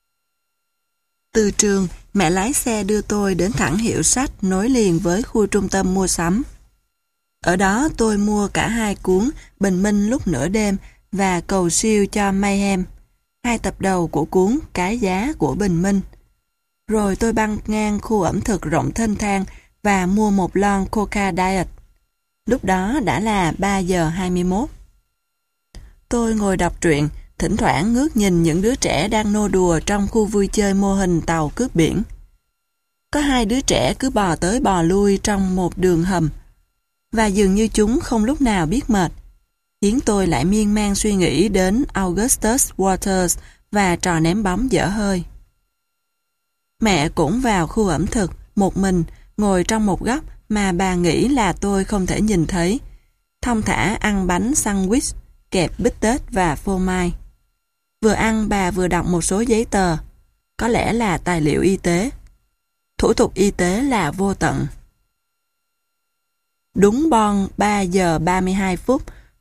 Từ trường, mẹ lái xe đưa tôi đến thẳng hiệu sách nối liền với khu trung tâm mua sắm. Ở đó tôi mua cả hai cuốn Bình Minh lúc nửa đêm và Cầu siêu cho Mayhem, hai tập đầu của cuốn Cái giá của Bình Minh. Rồi tôi băng ngang khu ẩm thực rộng thênh thang và mua một lon Coca Diet. Lúc đó đã là ba giờ hai mươi mốt. Tôi ngồi đọc truyện, thỉnh thoảng ngước nhìn những đứa trẻ đang nô đùa trong khu vui chơi mô hình tàu cướp biển. Có hai đứa trẻ cứ bò tới bò lui trong một đường hầm, và dường như chúng không lúc nào biết mệt, khiến tôi lại miên man suy nghĩ đến Augustus Waters và trò ném bóng dở hơi. Mẹ cũng vào khu ẩm thực, một mình, ngồi trong một góc mà bà nghĩ là tôi không thể nhìn thấy, thong thả ăn bánh sandwich, kẹp bít tết và phô mai. Vừa ăn bà vừa đọc một số giấy tờ, có lẽ là tài liệu y tế. Thủ tục y tế là vô tận. Đúng bon ba giờ ba mươi hai phút,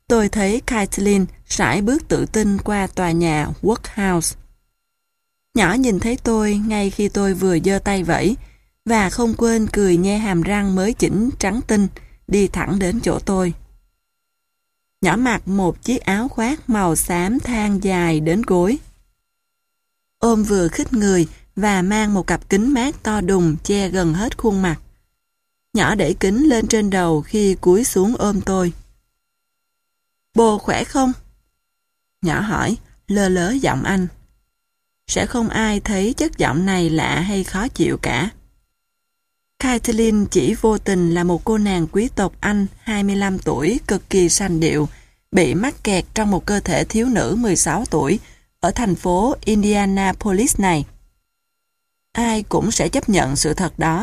Tôi thấy Caitlin sải bước tự tin qua tòa nhà Workhouse. Nhỏ nhìn thấy tôi ngay khi tôi vừa giơ tay vẫy và không quên cười nhe hàm răng mới chỉnh trắng tinh, đi thẳng đến chỗ tôi. Nhỏ mặc một chiếc áo khoác màu xám than dài đến gối. Ôm vừa khít người và mang một cặp kính mát to đùng che gần hết khuôn mặt. Nhỏ để kính lên trên đầu khi cúi xuống ôm tôi. Bồ khỏe không? Nhỏ hỏi, lơ lớ giọng anh. Sẽ không ai thấy chất giọng này lạ hay khó chịu cả. Caitlin chỉ vô tình là một cô nàng quý tộc Anh hai mươi lăm tuổi cực kỳ sành điệu, bị mắc kẹt trong một cơ thể thiếu nữ mười sáu tuổi ở thành phố Indianapolis này. Ai cũng sẽ chấp nhận sự thật đó.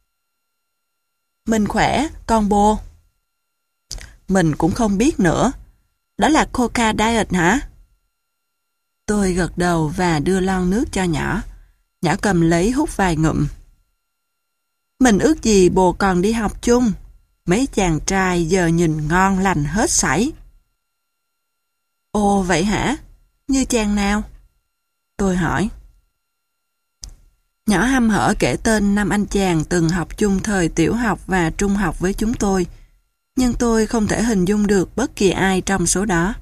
Mình khỏe, con bô. Mình cũng không biết nữa. Đó là Coca Diet hả? Tôi gật đầu và đưa lon nước cho nhỏ. Nhỏ cầm lấy hút vài ngụm. Mình ước gì bồ còn đi học chung. Mấy chàng trai giờ nhìn ngon lành hết sảy. Ồ vậy hả? Như chàng nào? Tôi hỏi. Nhỏ hăm hở kể tên năm anh chàng từng học chung thời tiểu học và trung học với chúng tôi. Nhưng tôi không thể hình dung được bất kỳ ai trong số đó.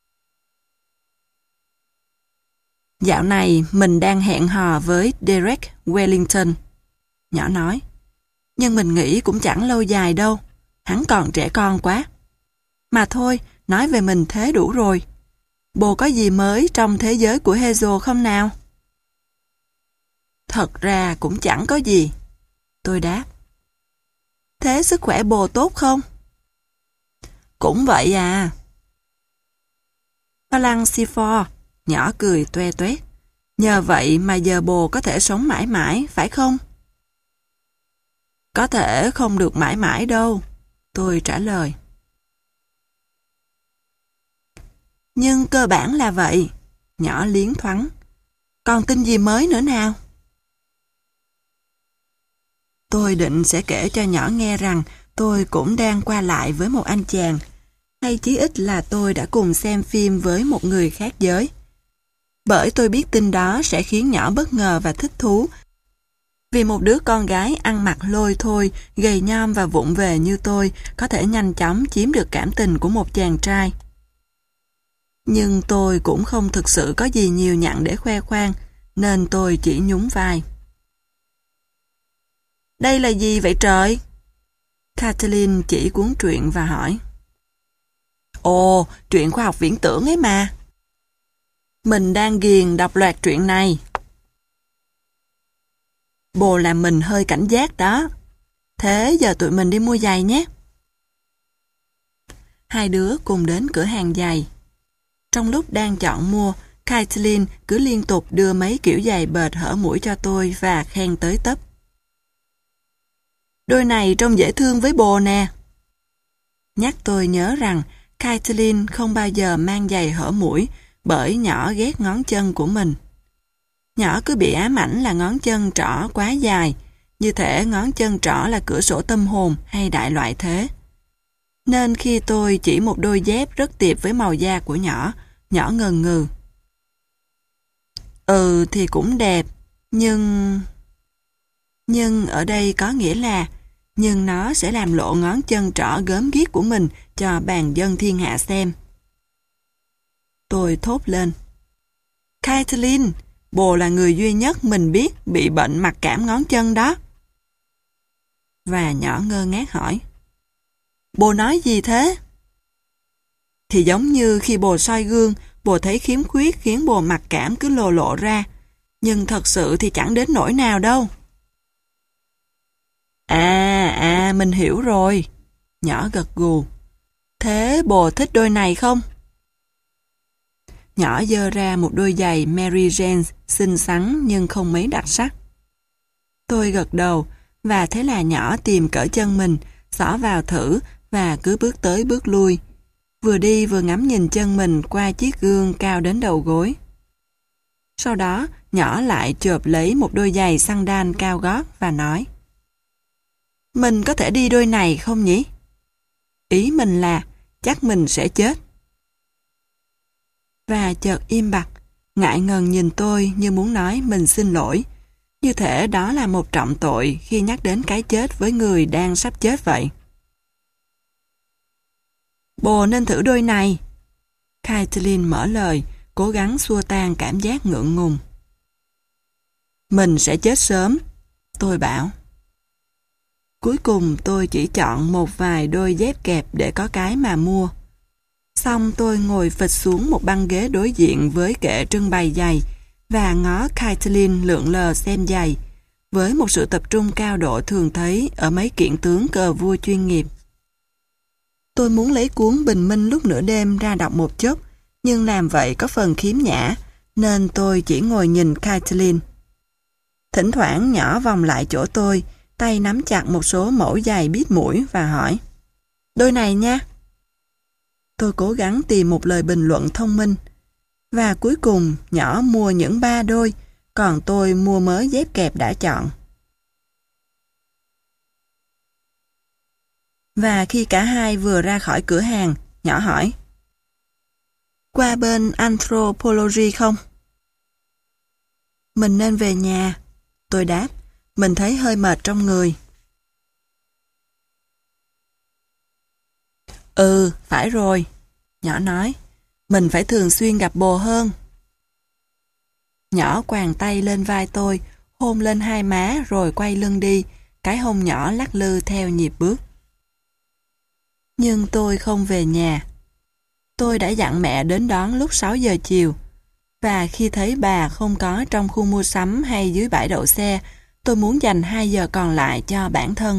Dạo này mình đang hẹn hò với Derek Wellington. Nhỏ nói. Nhưng mình nghĩ cũng chẳng lâu dài đâu. Hắn còn trẻ con quá. Mà thôi, nói về mình thế đủ rồi. Bồ có gì mới trong thế giới của Hazel không nào? Thật ra cũng chẳng có gì. Tôi đáp. Thế sức khỏe bồ tốt không? Cũng vậy à. Phalang Sifor, nhỏ cười toe toét. Nhờ vậy mà giờ bồ có thể sống mãi mãi, phải không? Có thể không được mãi mãi đâu, tôi trả lời. Nhưng cơ bản là vậy, nhỏ liến thoáng. Còn tin gì mới nữa nào? Tôi định sẽ kể cho nhỏ nghe rằng tôi cũng đang qua lại với một anh chàng, hay chí ít là tôi đã cùng xem phim với một người khác giới. Bởi tôi biết tin đó sẽ khiến nhỏ bất ngờ và thích thú, vì một đứa con gái ăn mặc lôi thôi, gầy nhom và vụng về như tôi có thể nhanh chóng chiếm được cảm tình của một chàng trai. Nhưng tôi cũng không thực sự có gì nhiều nhặn để khoe khoang, nên tôi chỉ nhún vai. Đây là gì vậy trời? Caitlin chỉ cuốn truyện và hỏi. Ồ, truyện khoa học viễn tưởng ấy mà. Mình đang ghiền đọc loạt truyện này. Bồ làm mình hơi cảnh giác đó. Thế giờ tụi mình đi mua giày nhé. Hai đứa cùng đến cửa hàng giày. Trong lúc đang chọn mua, Caitlin cứ liên tục đưa mấy kiểu giày bệt hở mũi cho tôi và khen tới tấp. Đôi này trông dễ thương với bồ nè. Nhắc tôi nhớ rằng Caitlin không bao giờ mang giày hở mũi bởi nhỏ ghét ngón chân của mình. Nhỏ cứ bị ám ảnh là ngón chân trỏ quá dài, như thể ngón chân trỏ là cửa sổ tâm hồn hay đại loại thế. Nên khi tôi chỉ một đôi dép rất tiệp với màu da của nhỏ, nhỏ ngần ngừ. Ừ thì cũng đẹp, nhưng... Nhưng ở đây có nghĩa là nhưng nó sẽ làm lộ ngón chân trỏ gớm ghiếc của mình cho bàn dân thiên hạ xem. Tôi thốt lên. Caitlin, bồ là người duy nhất mình biết bị bệnh mặc cảm ngón chân đó. Và nhỏ ngơ ngác hỏi. Bồ nói gì thế? Thì giống như khi bồ soi gương, bồ thấy khiếm khuyết khiến bồ mặc cảm cứ lồ lộ ra. Nhưng thật sự thì chẳng đến nỗi nào đâu. À, à, mình hiểu rồi. Nhỏ gật gù. Thế bồ thích đôi này không? Nhỏ giơ ra một đôi giày Mary Jane xinh xắn nhưng không mấy đặc sắc. Tôi gật đầu và thế là nhỏ tìm cỡ chân mình, xỏ vào thử và cứ bước tới bước lui. Vừa đi vừa ngắm nhìn chân mình qua chiếc gương cao đến đầu gối. Sau đó nhỏ lại chộp lấy một đôi giày sandal cao gót và nói. Mình có thể đi đôi này không nhỉ? Ý mình là chắc mình sẽ chết và chợt im bặt, ngại ngần nhìn tôi như muốn nói mình xin lỗi. Như thể đó là một trọng tội khi nhắc đến cái chết với người đang sắp chết vậy. Bồ nên thử đôi này. Caitlin mở lời, cố gắng xua tan cảm giác ngượng ngùng. Mình sẽ chết sớm, tôi bảo. Cuối cùng tôi chỉ chọn một vài đôi dép kẹp để có cái mà mua. Xong tôi ngồi phịch xuống một băng ghế đối diện với kệ trưng bày giày và ngó Caitlin lượn lờ xem giày với một sự tập trung cao độ thường thấy ở mấy kiện tướng cờ vua chuyên nghiệp. Tôi muốn lấy cuốn Bình Minh lúc nửa đêm ra đọc một chút, nhưng làm vậy có phần khiếm nhã, nên tôi chỉ ngồi nhìn Caitlin. Thỉnh thoảng nhỏ vòng lại chỗ tôi, tay nắm chặt một số mẫu giày bít mũi và hỏi: Đôi này nha. Tôi cố gắng tìm một lời bình luận thông minh. Và cuối cùng nhỏ mua những ba đôi, còn tôi mua mớ dép kẹp đã chọn. Và khi cả hai vừa ra khỏi cửa hàng, nhỏ hỏi: Qua bên Anthropologie không? Mình nên về nhà. Tôi đáp, mình thấy hơi mệt trong người. Ừ, phải rồi. Nhỏ nói, mình phải thường xuyên gặp bồ hơn. Nhỏ quàng tay lên vai tôi, hôn lên hai má rồi quay lưng đi, cái hông nhỏ lắc lư theo nhịp bước. Nhưng tôi không về nhà. Tôi đã dặn mẹ đến đón lúc sáu giờ chiều. Và khi thấy bà không có trong khu mua sắm hay dưới bãi đậu xe, tôi muốn dành hai giờ còn lại cho bản thân.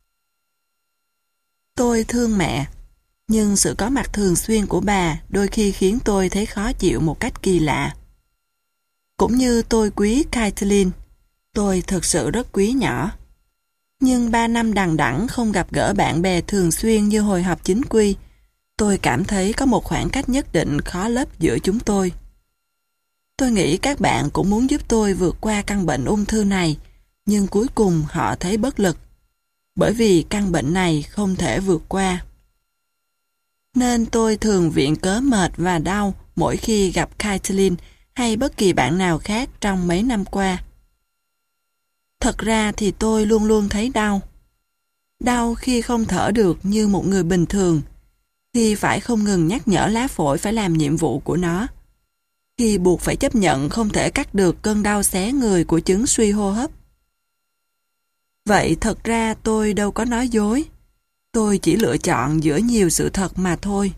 Tôi thương mẹ, nhưng sự có mặt thường xuyên của bà đôi khi khiến tôi thấy khó chịu một cách kỳ lạ. Cũng như tôi quý Caitlin, tôi thực sự rất quý nhỏ. Nhưng ba năm đằng đẵng không gặp gỡ bạn bè thường xuyên như hồi họp chính quy, tôi cảm thấy có một khoảng cách nhất định khó lấp giữa chúng tôi. Tôi nghĩ các bạn cũng muốn giúp tôi vượt qua căn bệnh ung thư này, nhưng cuối cùng họ thấy bất lực, bởi vì căn bệnh này không thể vượt qua. Nên tôi thường viện cớ mệt và đau mỗi khi gặp Caitlin hay bất kỳ bạn nào khác trong mấy năm qua. Thật ra thì tôi luôn luôn thấy đau. Đau khi không thở được như một người bình thường, khi phải không ngừng nhắc nhở lá phổi phải làm nhiệm vụ của nó, khi buộc phải chấp nhận không thể cắt được cơn đau xé người của chứng suy hô hấp. Vậy thật ra tôi đâu có nói dối. Tôi chỉ lựa chọn giữa nhiều sự thật mà thôi.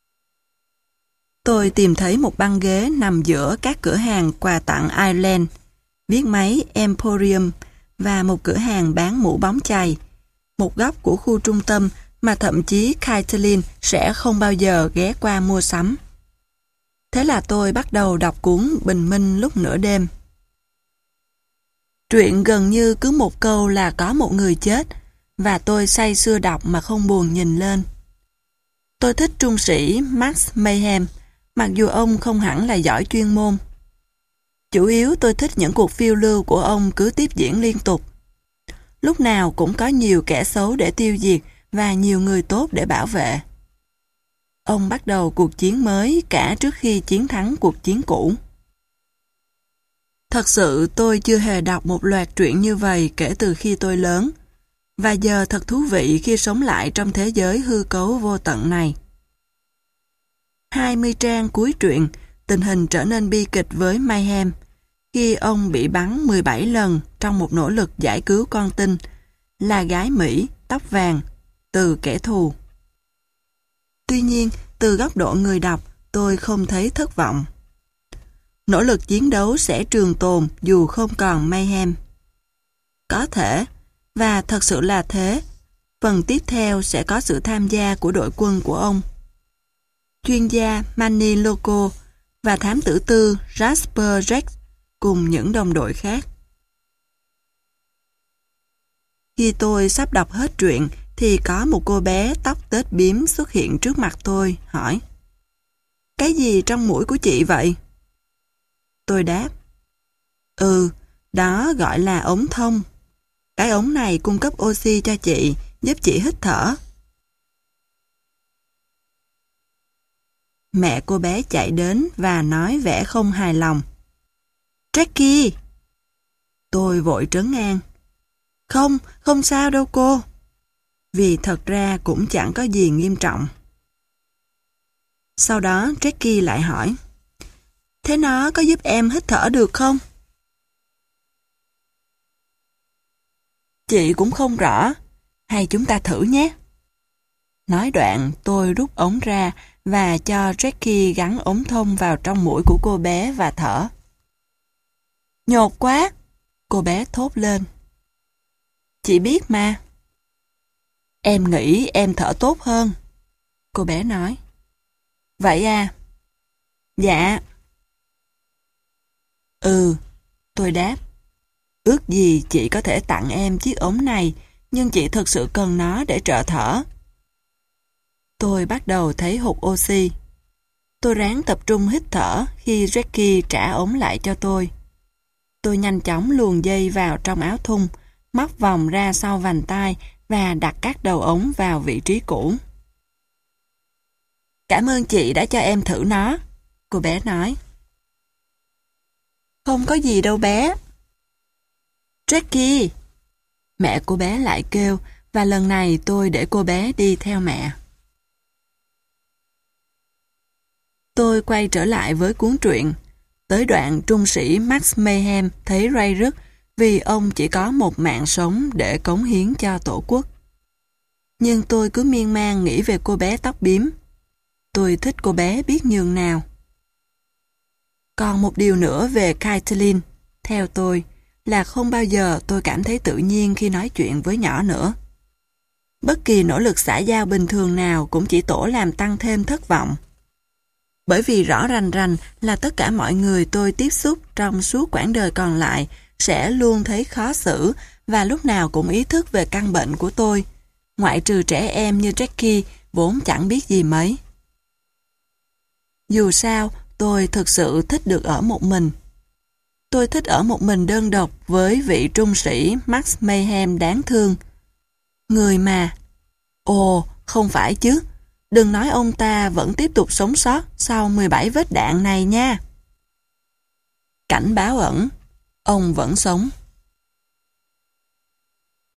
Tôi tìm thấy một băng ghế nằm giữa các cửa hàng quà tặng Ireland, viết máy Emporium và một cửa hàng bán mũ bóng chày, một góc của khu trung tâm mà thậm chí Caitlin sẽ không bao giờ ghé qua mua sắm. Thế là tôi bắt đầu đọc cuốn Bình Minh lúc nửa đêm. Truyện gần như cứ một câu là có một người chết, và tôi say sưa đọc mà không buồn nhìn lên. Tôi thích trung sĩ Max Mayhem, mặc dù ông không hẳn là giỏi chuyên môn. Chủ yếu tôi thích những cuộc phiêu lưu của ông cứ tiếp diễn liên tục. Lúc nào cũng có nhiều kẻ xấu để tiêu diệt và nhiều người tốt để bảo vệ. Ông bắt đầu cuộc chiến mới cả trước khi chiến thắng cuộc chiến cũ. Thật sự tôi chưa hề đọc một loạt truyện như vậy kể từ khi tôi lớn, và giờ thật thú vị khi sống lại trong thế giới hư cấu vô tận này. hai mươi trang cuối truyện, tình hình trở nên bi kịch với Mayhem, khi ông bị bắn mười bảy lần trong một nỗ lực giải cứu con tin, là gái Mỹ, tóc vàng, từ kẻ thù. Tuy nhiên, từ góc độ người đọc, tôi không thấy thất vọng. Nỗ lực chiến đấu sẽ trường tồn dù không còn Mayhem. Có thể, và thật sự là thế, phần tiếp theo sẽ có sự tham gia của đội quân của ông. Chuyên gia Manny Loco và thám tử tư Jasper Rex cùng những đồng đội khác. Khi tôi sắp đọc hết truyện thì có một cô bé tóc tết bím xuất hiện trước mặt tôi, hỏi: Cái gì trong mũi của chị vậy? Tôi đáp: Ừ, đó gọi là ống thông. Cái ống này cung cấp oxy cho chị, giúp chị hít thở. Mẹ cô bé chạy đến và nói vẻ không hài lòng. Jackie! Tôi vội trấn an. Không, không sao đâu cô. Vì thật ra cũng chẳng có gì nghiêm trọng. Sau đó Jackie lại hỏi. Thế nó có giúp em hít thở được không? Chị cũng không rõ. Hay chúng ta thử nhé. Nói đoạn tôi rút ống ra và cho Jackie gắn ống thông vào trong mũi của cô bé và thở. Nhột quá! Cô bé thốt lên. Chị biết mà. Em nghĩ em thở tốt hơn. Cô bé nói. Vậy à? Dạ. Ừ, tôi đáp. Ước gì chị có thể tặng em chiếc ống này, nhưng chị thực sự cần nó để trợ thở. Tôi bắt đầu thấy hụt oxy. Tôi ráng tập trung hít thở khi Jackie trả ống lại cho tôi. Tôi nhanh chóng luồn dây vào trong áo thun, móc vòng ra sau vành tai và đặt các đầu ống vào vị trí cũ. Cảm ơn chị đã cho em thử nó, cô bé nói. Không có gì đâu bé. Jackie! Mẹ cô bé lại kêu và lần này tôi để cô bé đi theo mẹ. Tôi quay trở lại với cuốn truyện. Tới đoạn trung sĩ Max Mayhem thấy ray rứt vì ông chỉ có một mạng sống để cống hiến cho Tổ quốc. Nhưng tôi cứ miên man nghĩ về cô bé tóc bím. Tôi thích cô bé biết nhường nào. Còn một điều nữa về Caitlin, theo tôi, là không bao giờ tôi cảm thấy tự nhiên khi nói chuyện với nhỏ nữa. Bất kỳ nỗ lực xã giao bình thường nào cũng chỉ tổ làm tăng thêm thất vọng. Bởi vì rõ rành rành là tất cả mọi người tôi tiếp xúc trong suốt quãng đời còn lại sẽ luôn thấy khó xử và lúc nào cũng ý thức về căn bệnh của tôi, ngoại trừ trẻ em như Jackie vốn chẳng biết gì mấy. Dù sao, tôi thực sự thích được ở một mình. Tôi thích ở một mình đơn độc với vị trung sĩ Max Mayhem đáng thương. Người mà... Ồ, không phải chứ. Đừng nói ông ta vẫn tiếp tục sống sót sau mười bảy vết đạn này nha. Cảnh báo ẩn, ông vẫn sống.